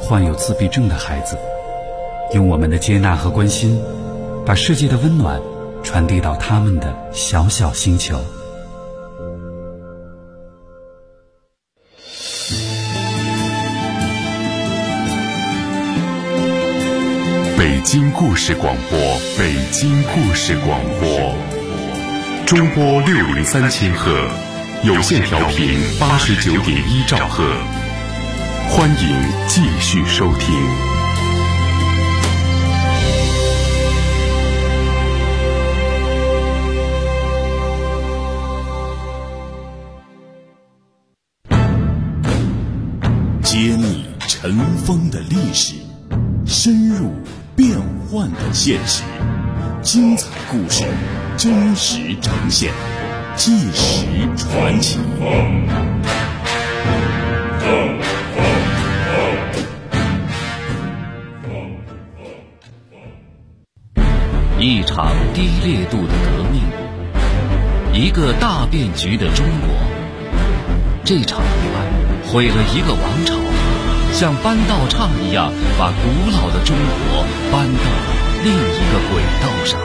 患有自闭症的孩子，用我们的接纳和关心，把世界的温暖传递到他们的小小星球。 北京故事广播，北京故事广播，中波603千赫，有线调频89.1兆赫，欢迎继续收听。 揭秘尘封的历史，深入变幻的现实，精彩故事真实呈现，纪实传奇。 一场低烈度的革命，一个大变局的中国。这场意外毁了一个王朝，像搬道岔一样把古老的中国搬到了另一个轨道上。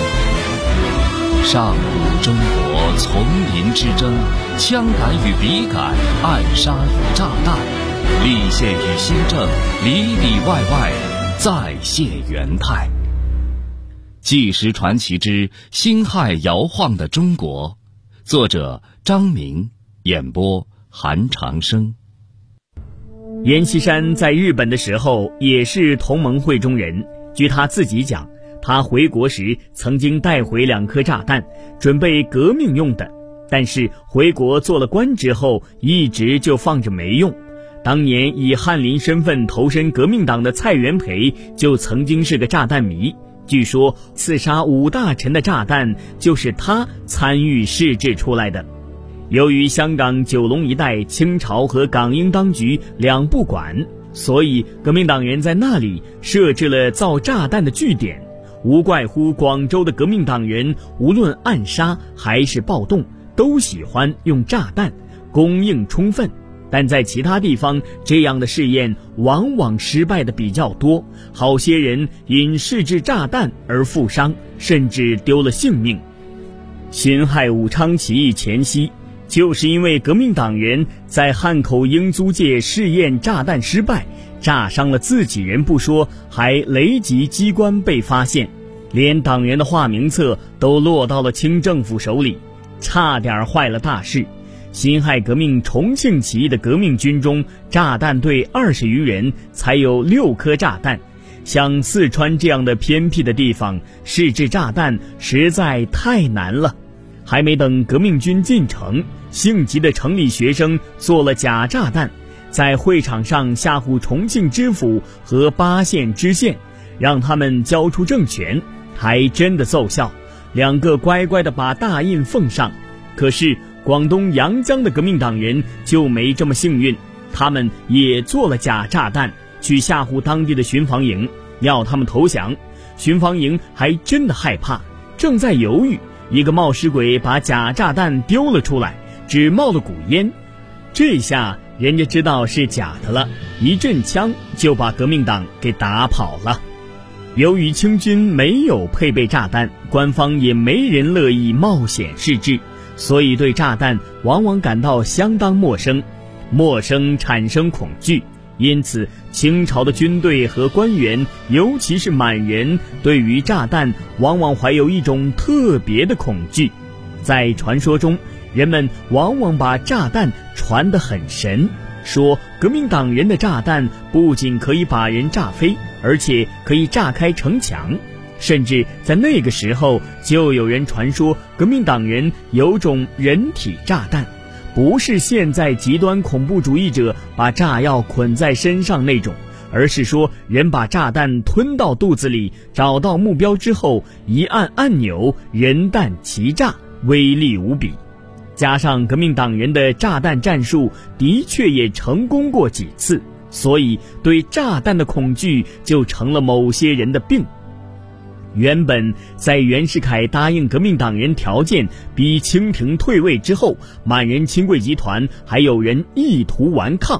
上古中国丛林之争，枪杆与笔杆，暗杀与炸弹，立宪与新政，里里外外再现元态。纪实传奇之辛亥摇晃的中国，作者张明，演播韩长生。 阎锡山在日本的时候也是同盟会中人，据他自己讲，他回国时曾经带回2颗炸弹，准备革命用的，但是回国做了官之后一直就放着没用。当年以翰林身份投身革命党的蔡元培就曾经是个炸弹迷，据说刺杀5大臣的炸弹就是他参与试制出来的。由于香港九龙一带清朝和港英当局两不管，所以革命党人在那里设置了造炸弹的据点，无怪乎广州的革命党人无论暗杀还是暴动都喜欢用炸弹，供应充分。但在其他地方，这样的试验往往失败的比较多，好些人因试制炸弹而负伤，甚至丢了性命。辛亥武昌起义前夕，就是因为革命党人在汉口英租界试验炸弹失败，炸伤了自己人不说，还雷及机关被发现，连党员的化名册都落到了清政府手里，差点坏了大事。辛亥革命重庆起义的革命军中，炸弹队20余人，才有6颗炸弹。像四川这样的偏僻的地方，试制炸弹实在太难了。还没等革命军进城，性急的城里学生做了假炸弹，在会场上吓唬重庆知府和8县知县，让他们交出政权，还真的奏效，2个乖乖的把大印奉上。可是广东阳江的革命党人就没这么幸运，他们也做了假炸弹，去吓唬当地的巡防营，要他们投降。巡防营还真的害怕，正在犹豫，一个冒失鬼把假炸弹丢了出来，只冒了股烟。这下人家知道是假的了，一阵枪就把革命党给打跑了。由于清军没有配备炸弹，官方也没人乐意冒险试制，所以对炸弹往往感到相当陌生，陌生产生恐惧。因此清朝的军队和官员，尤其是满人，对于炸弹往往怀有一种特别的恐惧。在传说中，人们往往把炸弹传得很神，说革命党人的炸弹不仅可以把人炸飞，而且可以炸开城墙。甚至在那个时候就有人传说革命党人有种人体炸弹，不是现在极端恐怖主义者把炸药捆在身上那种，而是说人把炸弹吞到肚子里，找到目标之后一按按钮，人弹齐炸，威力无比。加上革命党人的炸弹战术的确也成功过几次，所以对炸弹的恐惧就成了某些人的病。原本在袁世凯答应革命党人条件，逼清廷退位之后，满人亲贵集团还有人意图顽抗，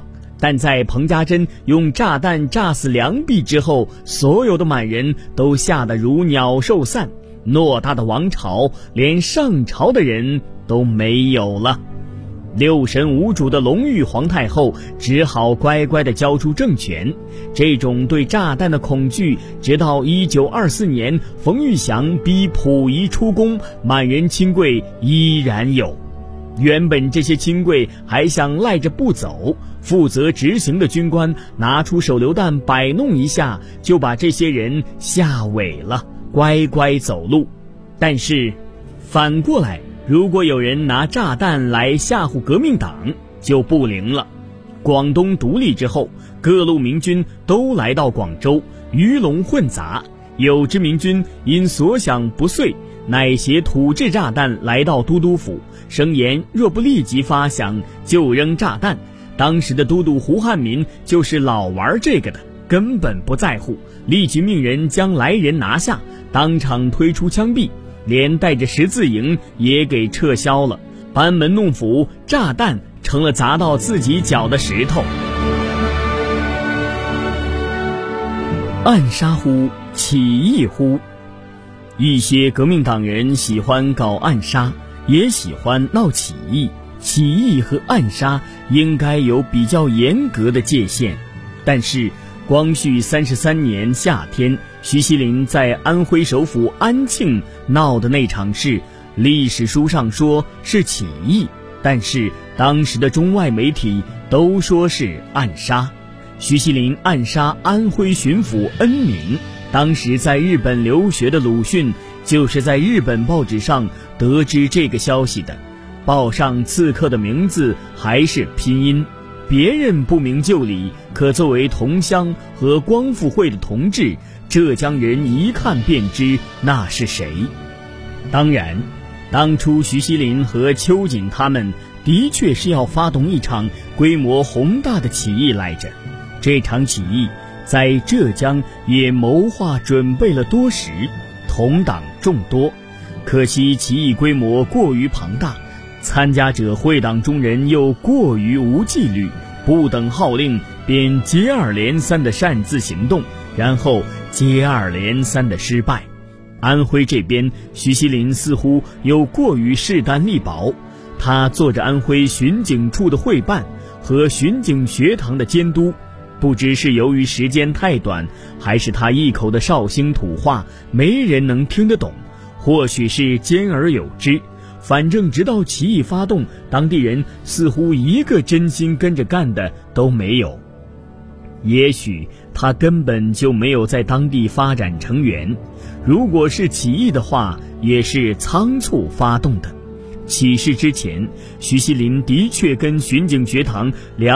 但在彭家珍用炸弹炸死梁壁之后，所有的满人都吓得如鸟兽散，偌大的王朝连上朝的人都没有了。六神无主的隆裕皇太后只好乖乖地交出政权。这种对炸弹的恐惧，直到1924年冯玉祥逼溥仪出宫，满人亲贵依然有。原本这些亲贵还想赖着不走，负责执行的军官拿出手榴弹摆弄一下，就把这些人吓萎了，乖乖走路。但是反过来，如果有人拿炸弹来吓唬革命党，就不灵了。广东独立之后，各路民军都来到广州，鱼龙混杂。有知民军因所想不遂，乃携土制炸弹来到都督府，声言若不立即发响，就扔炸弹。当时的都督胡汉民就是老玩这个的，根本不在乎，立即命人将来人拿下，当场推出枪毙，连带着十字营也给撤销了。班门弄斧，炸弹成了砸到自己脚的石头。暗杀乎，起义乎？一些革命党人喜欢搞暗杀，也喜欢闹起义。起义和暗杀应该有比较严格的界限，但是光绪33年夏天，徐锡麟在安徽首府安庆闹的那场事，历史书上说是起义，但是当时的中外媒体都说是暗杀。徐锡麟暗杀安徽巡抚恩铭，当时在日本留学的鲁迅就是在日本报纸上得知这个消息的。报上刺客的名字还是拼音，别人不明就里，可作为同乡和光复会的同志，浙江人一看便知那是谁。当然，当初徐锡麟和秋瑾他们的确是要发动一场规模宏大的起义来着。这场起义在浙江也谋划准备了多时，同党众多，可惜起义规模过于庞大，参加者会党中人又过于无纪律，不等号令便接二连三的擅自行动，然后接二连三的失败。安徽这边，徐锡麟似乎又过于势单力薄，他做着安徽巡警处的会办和巡警学堂的监督，不知是由于时间太短，还是他一口的绍兴土话没人能听得懂，或许是兼而有之，反正直到起义发动，当地人似乎一个真心跟着干的都没有。也许他根本就没有在当地发展成员，如果是起义的话，也是仓促发动的。起事之前，徐锡麟的确跟巡警学堂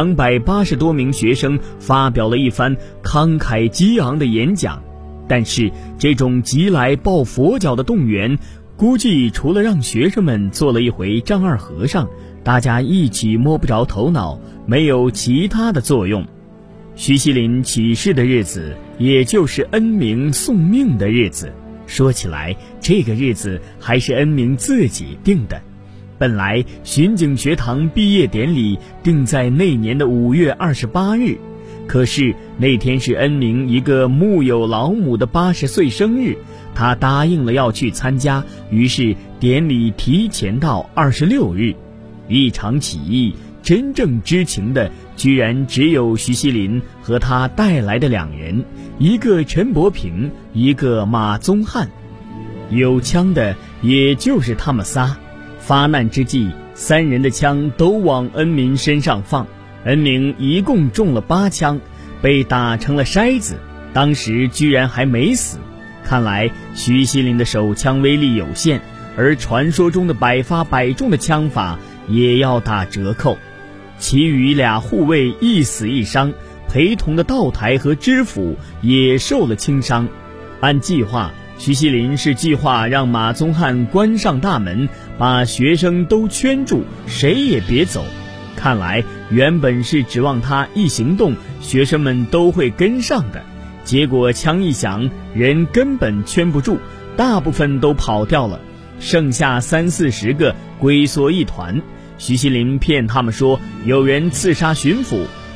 280多名学生发表了一番慷慨激昂的演讲，但是这种急来抱佛脚的动员，估计除了让学生们做了一回丈二和尚，大家一起摸不着头脑，没有其他的作用。徐锡麟起事的日子，也就是恩铭送命的日子。说起来，这个日子还是恩铭自己定的。本来巡警学堂毕业典礼定在那年的5月28日，可是那天是恩铭一个木有老母的80岁生日，他答应了要去参加，于是典礼提前到26日。一场起义，真正知情的居然只有徐锡麟和他带来的2人，一个陈伯平，一个马宗翰。有枪的也就是他们仨。发难之际，3人的枪都往恩铭身上放，恩铭一共中了8枪，被打成了筛子，当时居然还没死。看来徐锡麟的手枪威力有限，而传说中的百发百中的枪法也要打折扣。其余2护卫一死一伤，陪同的道台和知府也受了轻伤。按计划，徐锡麟是计划让马宗翰关上大门，把学生都圈住，谁也别走。看来原本是指望他一行动，学生们都会跟上的，结果枪一响，人根本圈不住，大部分都跑掉了，剩下30-40个龟缩一团。徐锡麟骗他们说有人刺杀巡抚，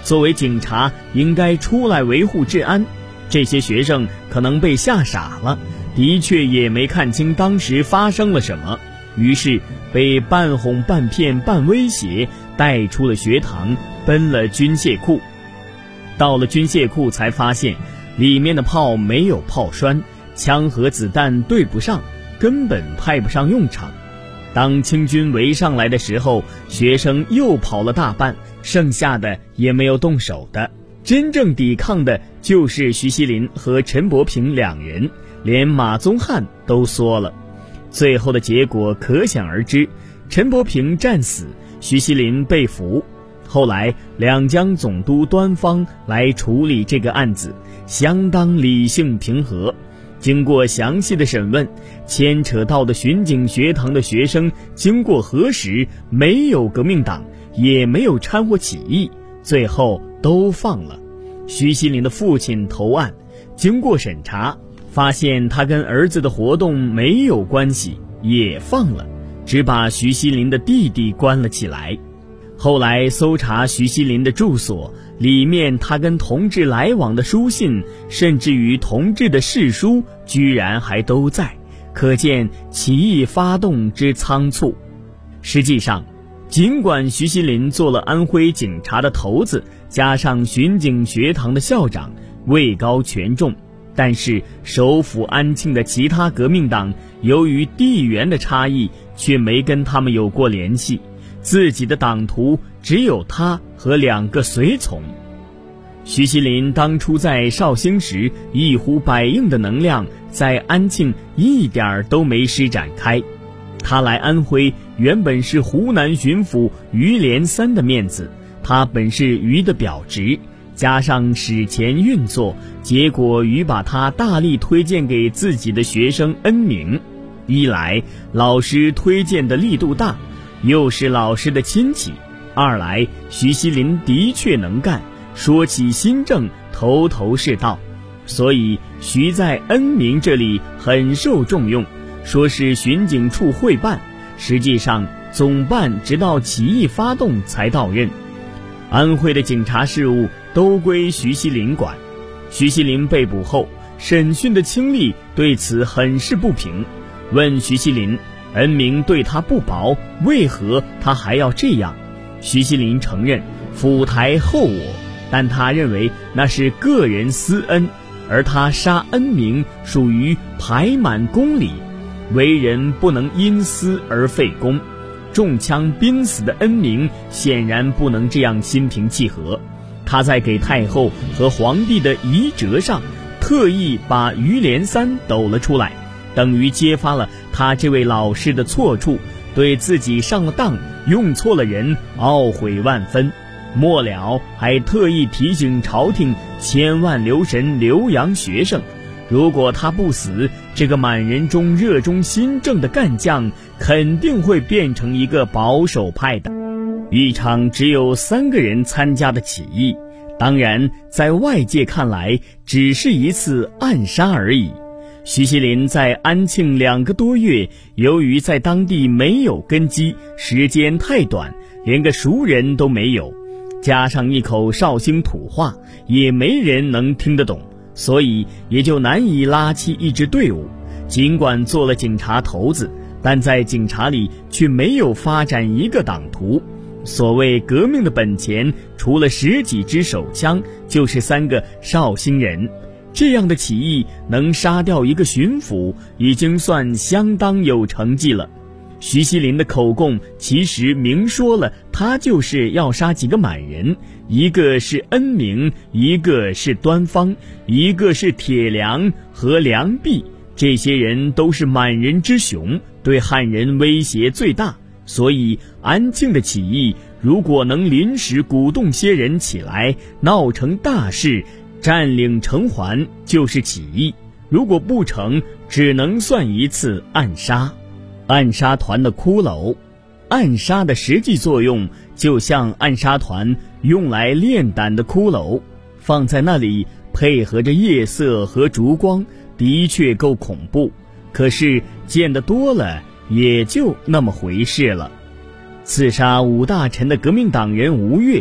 作为警察应该出来维护治安。这些学生可能被吓傻了，的确也没看清当时发生了什么，于是被半哄半骗半威胁带出了学堂，奔了军械库。到了军械库才发现里面的炮没有炮栓，枪和子弹对不上，根本派不上用场。当清军围上来的时候，学生又跑了大半，剩下的也没有动手的。真正抵抗的就是徐锡林和陈伯平两人，连马宗翰都缩了。最后的结果可想而知，陈伯平战死，徐锡林被俘。后来两江总督端方来处理这个案子，相当理性平和。经过详细的审问，牵扯到的巡警学堂的学生经过核实，没有革命党，也没有掺和起义，最后都放了。徐锡林的父亲投案，经过审查，发现他跟儿子的活动没有关系，也放了，只把徐锡林的弟弟关了起来。后来搜查徐锡林的住所，里面他跟同志来往的书信，甚至于同志的誓书，居然还都在，可见起义发动之仓促。实际上，尽管徐锡林做了安徽警察的头子，加上巡警学堂的校长，位高权重，但是首府安庆的其他革命党由于地缘的差异，却没跟他们有过联系。自己的党徒只有他和2个随从。徐锡林当初在绍兴时一呼百应的能量，在安庆一点都没施展开。他来安徽原本是湖南巡抚于连三的面子，他本是于的表侄，加上史前运作，结果于把他大力推荐给自己的学生恩铭。一来老师推荐的力度大，又是老师的亲戚；二来徐锡林的确能干，说起新政头头是道，所以徐在恩铭这里很受重用，说是巡警处会办，实际上总办直到起义发动才到任。安徽的警察事务都归徐锡林管。徐锡林被捕后，审讯的清吏对此很是不平，问徐锡林，恩铭对他不薄，为何他还要这样？徐锡林承认府台厚我，但他认为那是个人私恩，而他杀恩铭属于排满公理，为人不能因私而废公。中枪濒死的恩铭显然不能这样心平气和，他在给太后和皇帝的遗折上特意把于连三抖了出来，等于揭发了他这位老师的错处，对自己上了当，用错了人，懊悔万分。末了还特意提醒朝廷千万留神留洋学生，如果他不死，这个满人中热衷新政的干将肯定会变成一个保守派的。一场只有3个人参加的起义，当然在外界看来只是一次暗杀而已。徐锡林在安庆2个多月，由于在当地没有根基，时间太短，连个熟人都没有，加上一口绍兴土话，也没人能听得懂，所以也就难以拉起一支队伍。尽管做了警察头子，但在警察里却没有发展一个党徒。所谓革命的本钱，除了10几支手枪，就是3个绍兴人。这样的起义能杀掉一个巡抚，已经算相当有成绩了。徐锡林的口供其实明说了，他就是要杀几个满人，一个是恩铭，一个是端方，一个是铁良和良弼，这些人都是满人之雄，对汉人威胁最大。所以安庆的起义如果能临时鼓动些人起来，闹成大事，占领城环，就是起义；如果不成，只能算一次暗杀。暗杀团的骷髅，暗杀的实际作用就像暗杀团用来练胆的骷髅，放在那里配合着夜色和烛光，的确够恐怖。可是见得多了，也就那么回事了。刺杀5大臣的革命党人吴越，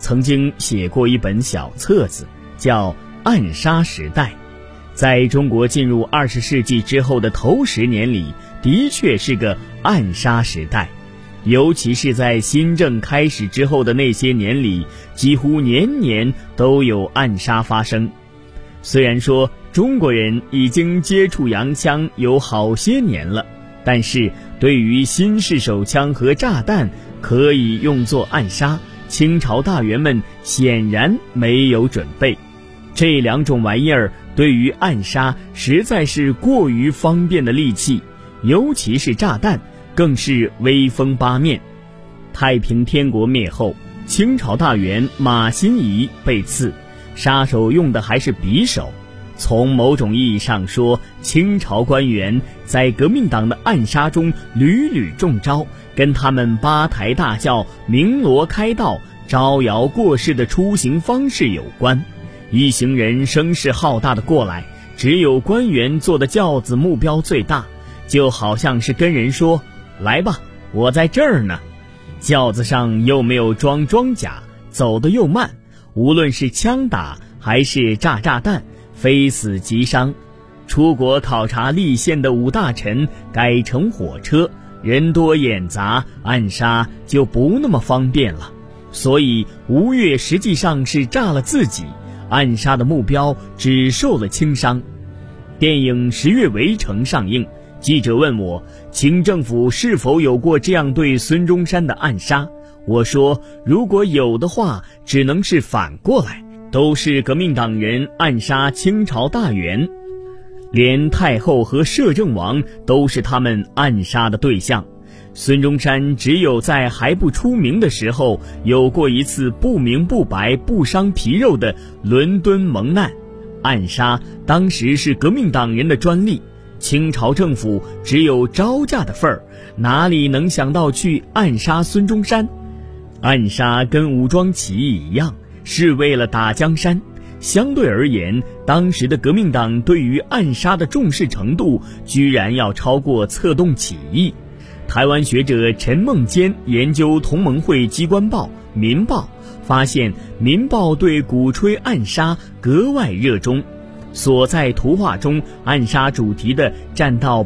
曾经写过一本小册子，叫《暗杀时代》。在中国进入20世纪之后的头10年里，的确是个暗杀时代，尤其是在新政开始之后的那些年里，几乎年年都有暗杀发生。虽然说中国人已经接触洋枪有好些年了，但是对于新式手枪和炸弹可以用作暗杀，清朝大员们显然没有准备。这2种玩意儿对于暗杀实在是过于方便的利器，尤其是炸弹更是威风八面。太平天国灭后，清朝大员马新贻被刺，杀手用的还是匕首。从某种意义上说，清朝官员在革命党的暗杀中屡屡中招，跟他们八抬大轿、鸣锣开道、招摇过市的出行方式有关。一行人声势浩大的过来，只有官员坐的轿子目标最大，就好像是跟人说，来吧，我在这儿呢。轿子上又没有装装甲，走得又慢，无论是枪打还是炸弹，非死即伤。出国考察立宪的武大臣改成火车，人多眼杂，暗杀就不那么方便了。所以吴越实际上是炸了自己，暗杀的目标只受了轻伤。电影《10月围城》上映，记者问我，清政府是否有过这样对孙中山的暗杀？我说，如果有的话，只能是反过来，都是革命党人暗杀清朝大员，连太后和摄政王都是他们暗杀的对象。孙中山只有在还不出名的时候，有过一次不明不白不伤皮肉的伦敦蒙难。暗杀当时是革命党人的专利，清朝政府只有招架的份儿，哪里能想到去暗杀孙中山？暗杀跟武装起义一样，是为了打江山。相对而言，当时的革命党对于暗杀的重视程度居然要超过策动起义。台湾学者陈梦坚研究同盟会机关报《民报》，发现《民报》对鼓吹暗杀格外热衷，所在图画中暗杀主题的占到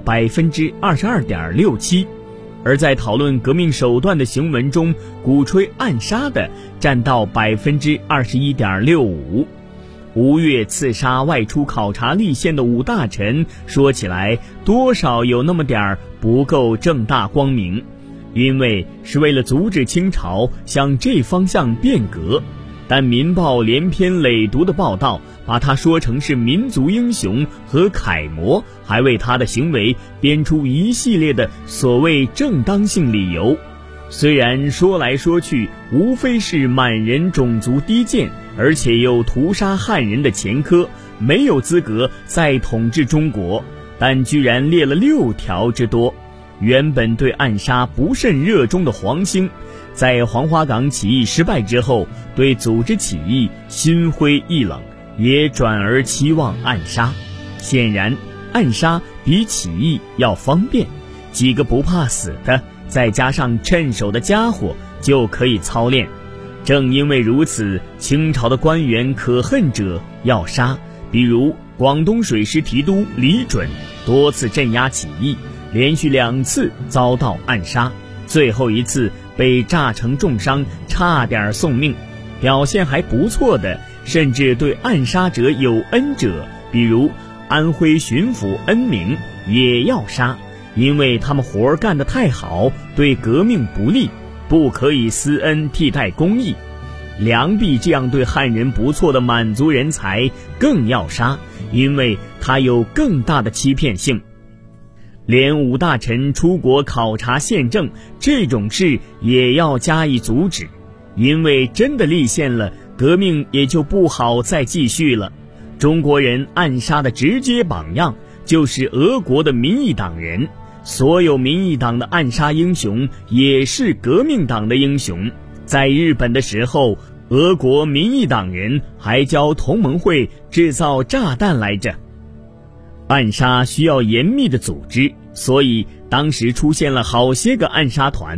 22.67%， 而在讨论革命手段的行文中，鼓吹暗杀的占到 21.65%。吴越刺杀外出考察立宪的武大臣，说起来多少有那么点儿不够正大光明，因为是为了阻止清朝向这方向变革。但《民报》连篇累牍的报道，把他说成是民族英雄和楷模，还为他的行为编出一系列的所谓正当性理由。虽然说来说去无非是满人种族低贱，而且又屠杀汉人的前科，没有资格再统治中国，但居然列了6条之多。原本对暗杀不甚热衷的黄兴，在黄花岗起义失败之后，对组织起义心灰意冷，也转而期望暗杀。显然暗杀比起义要方便，几个不怕死的再加上趁手的家伙就可以操练。正因为如此，清朝的官员可恨者要杀，比如广东水师提督李准多次镇压起义，连续2次遭到暗杀，最后一次被炸成重伤，差点送命。表现还不错的，甚至对暗杀者有恩者，比如安徽巡抚恩铭也要杀，因为他们活儿干得太好，对革命不利，不可以私恩替代公义。梁璧这样对汉人不错的满族人才更要杀，因为他有更大的欺骗性。连武大臣出国考察宪政这种事也要加以阻止，因为真的立宪了，革命也就不好再继续了。中国人暗杀的直接榜样就是俄国的民意党人，所有民意党的暗杀英雄也是革命党的英雄。在日本的时候，俄国民意党人还教同盟会制造炸弹来着。暗杀需要严密的组织，所以当时出现了好些个暗杀团。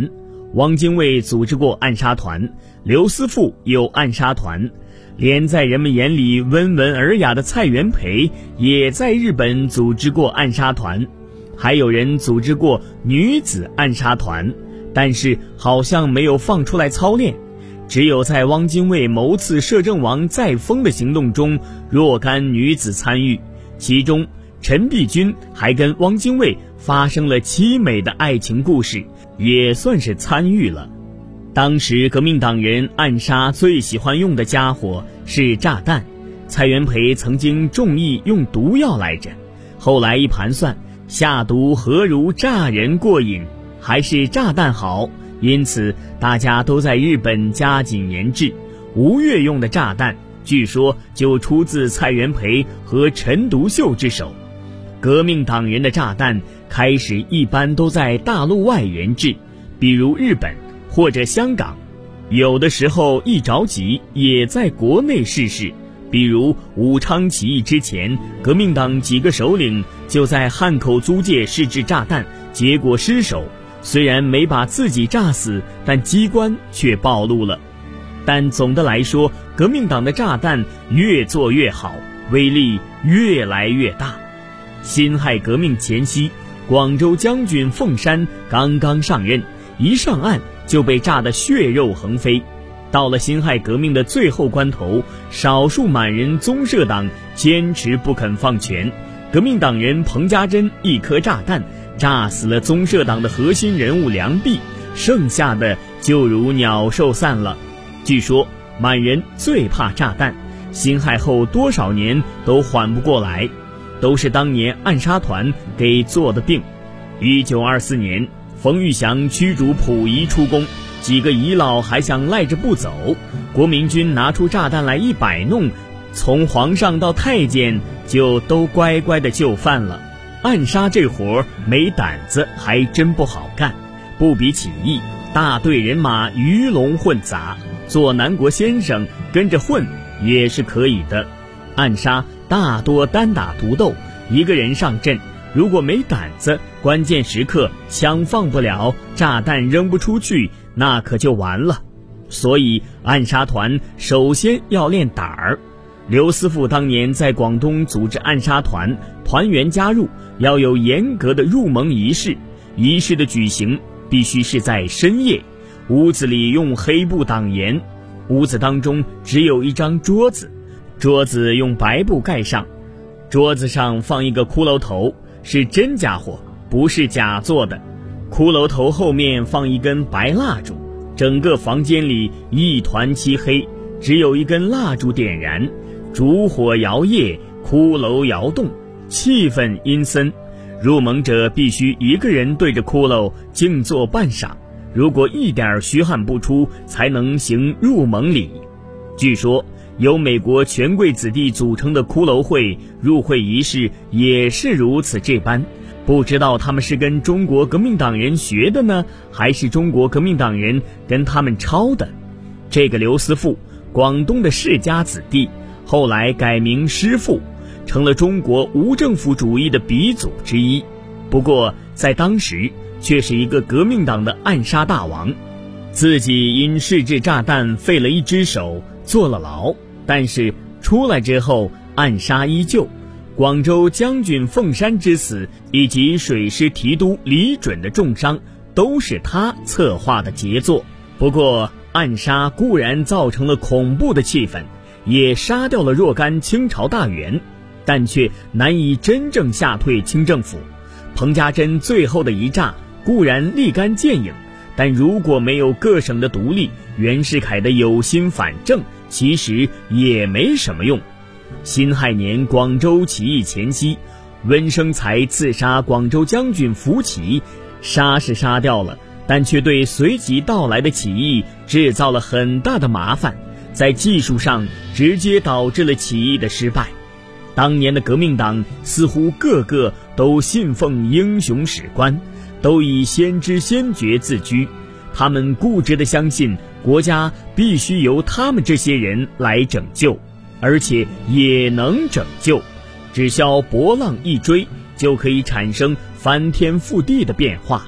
汪精卫组织过暗杀团，刘思富有暗杀团，连在人们眼里温文尔雅的蔡元培也在日本组织过暗杀团，还有人组织过女子暗杀团，但是好像没有放出来操练。只有在汪精卫谋刺摄政王载沣的行动中，若干女子参与，其中陈璧君还跟汪精卫发生了凄美的爱情故事，也算是参与了。当时革命党人暗杀最喜欢用的家伙是炸弹，蔡元培曾经中意用毒药来着，后来一盘算，下毒何如炸人过瘾，还是炸弹好，因此大家都在日本加紧研制。吴越用的炸弹据说就出自蔡元培和陈独秀之手。革命党人的炸弹开始一般都在大陆外研制，比如日本或者香港，有的时候一着急也在国内试试。比如武昌起义之前，革命党几个首领就在汉口租界试制炸弹，结果失手，虽然没把自己炸死，但机关却暴露了。但总的来说，革命党的炸弹越做越好，威力越来越大。辛亥革命前夕，广州将军凤山刚刚上任，一上岸就被炸得血肉横飞。到了辛亥革命的最后关头，少数满人宗社党坚持不肯放权，革命党人彭家珍一颗炸弹炸死了宗社党的核心人物梁弼，剩下的就如鸟兽散了。据说满人最怕炸弹，辛亥后多少年都缓不过来，都是当年暗杀团给做的病。1924年，冯玉祥驱逐溥仪出宫，几个遗老还想赖着不走，国民军拿出炸弹来一摆弄，从皇上到太监就都乖乖的就范了。暗杀这活没胆子还真不好干，不比起义，大队人马鱼龙混杂，做南国先生跟着混也是可以的。暗杀大多单打独斗，一个人上阵，如果没胆子，关键时刻枪放不了，炸弹扔不出去，那可就完了。所以暗杀团首先要练胆儿。刘思富当年在广东组织暗杀团，团员加入要有严格的入盟仪式，仪式的举行必须是在深夜，屋子里用黑布挡严，屋子当中只有一张桌子，桌子用白布盖上，桌子上放一个骷髅头，是真家伙，不是假做的。骷髅头后面放一根白蜡烛，整个房间里一团漆黑，只有一根蜡烛点燃，烛火摇曳，骷髅摇动，气氛阴森。入盟者必须一个人对着骷髅静坐半晌，如果一点虚汗不出，才能行入盟礼。据说由美国权贵子弟组成的骷髅会入会仪式也是如此这般，不知道他们是跟中国革命党人学的呢，还是中国革命党人跟他们抄的。这个刘思富，广东的世家子弟，后来改名师傅，成了中国无政府主义的鼻祖之一。不过在当时却是一个革命党的暗杀大王，自己因试制炸弹废了一只手，坐了牢，但是出来之后暗杀依旧。广州将军凤山之死以及水师提督李准的重伤，都是他策划的杰作。不过暗杀固然造成了恐怖的气氛，也杀掉了若干清朝大员，但却难以真正吓退清政府。彭家珍最后的一炸固然立竿见影，但如果没有各省的独立，袁世凯的有心反正其实也没什么用。辛亥年广州起义前夕，温生财刺杀广州将军福奇，杀是杀掉了，但却对随即到来的起义制造了很大的麻烦，在技术上直接导致了起义的失败。当年的革命党似乎个个都信奉英雄史观，都以先知先觉自居，他们固执地相信国家必须由他们这些人来拯救，而且也能拯救，只需拨浪一追就可以产生翻天覆地的变化。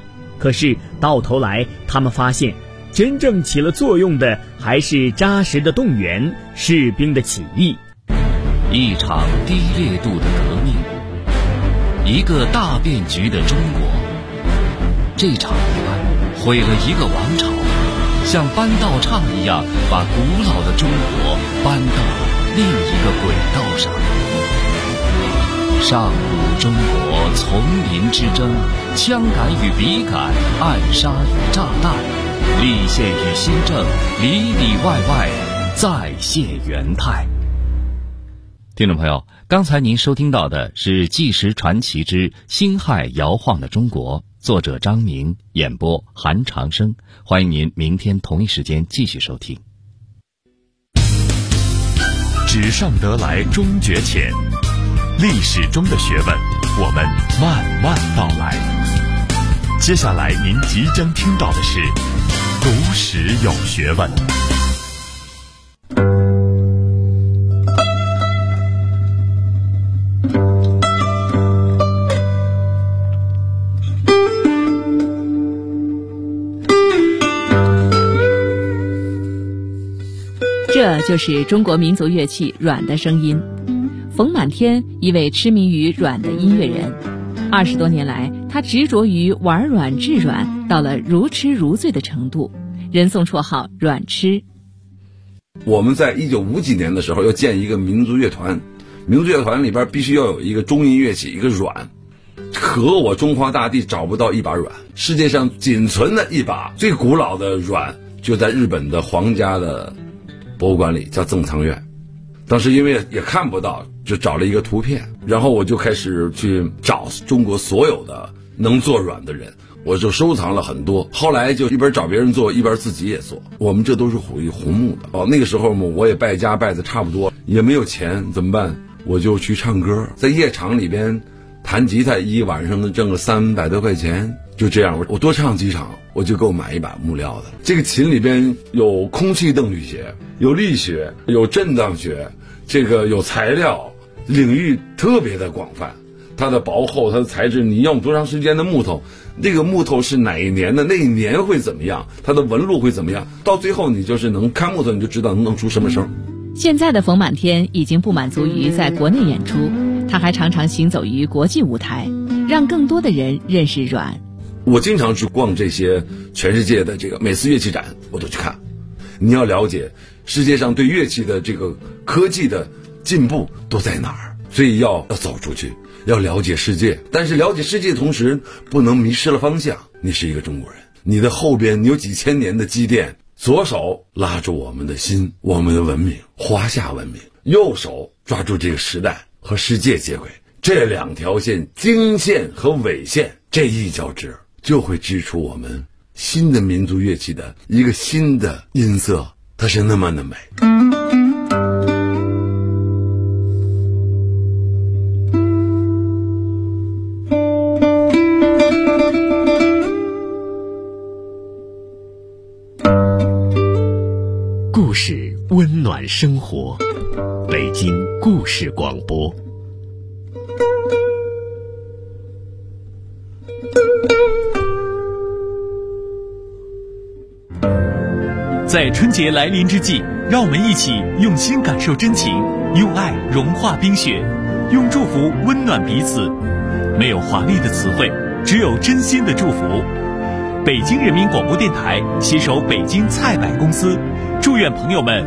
可是到头来，他们发现，真正起了作用的还是扎实的动员、士兵的起义。 一场低烈度的革命，一个大变局的中国。这场意外毁了一个王朝，像搬道岔一样，把古老的中国搬到了另一个轨道上。上古中国丛林之争，枪杆与笔杆，暗杀与炸弹，立宪与新政，里里外外再现元泰。听众朋友，刚才您收听到的是《纪实传奇之辛亥摇晃的中国》，作者张明，演播韩长生。欢迎您明天同一时间继续收听。 纸上得来终觉浅，历史中的学问，我们慢慢道来。接下来您即将听到的是读史有学问。 这就是中国民族乐器阮的声音。冯满天，一位痴迷于阮的音乐人，20多年来，他执着于玩阮制阮，到了如痴如醉的程度，人送绰号阮痴。 我们在1950几年的时候要建一个民族乐团，民族乐团里边必须要有一个中音乐器，一个阮。可我中华大地找不到一把阮，世界上仅存的一把最古老的阮就在日本的皇家的博物馆里，叫赠藏院。当时因为也看不到，就找了一个图片，然后我就开始去找中国所有的能做阮的人，我就收藏了很多。后来就一边找别人做，一边自己也做。我们这都是属于红木的。那个时候嘛，我也败家败的差不多，也没有钱，怎么办？我就去唱歌，在夜场里边弹吉他，一晚上能挣个300多块钱。就这样，我多唱几场，我就够买一把木料的。这个琴里边有空气动力学，有力学，有震荡学，这个有材料，领域特别的广泛。它的薄厚，它的材质，你用多长时间的木头，这个木头是哪一年的，那一年会怎么样，它的纹路会怎么样，到最后你就是能看木头，你就知道能弄出什么声。 现在的冯满天已经不满足于在国内演出，他还常常行走于国际舞台，让更多的人认识阮。 我经常去逛这些全世界的这个每次乐器展，我都去看。你要了解世界上对乐器的这个科技的进步都在哪儿，所以要走出去，要了解世界。但是了解世界的同时，不能迷失了方向。你是一个中国人，你的后边你有几千年的积淀，左手拉住我们的心，我们的文明，华夏文明，右手抓住这个时代和世界接轨。这两条线，经线和纬线，这一交织，就会织出我们新的民族乐器的一个新的音色，它是那么的美。 故事温暖生活，北京故事广播。 在春节来临之际，让我们一起用心感受真情，用爱融化冰雪，用祝福温暖彼此。没有华丽的词汇，只有真心的祝福。北京人民广播电台携手北京菜百公司，祝愿朋友们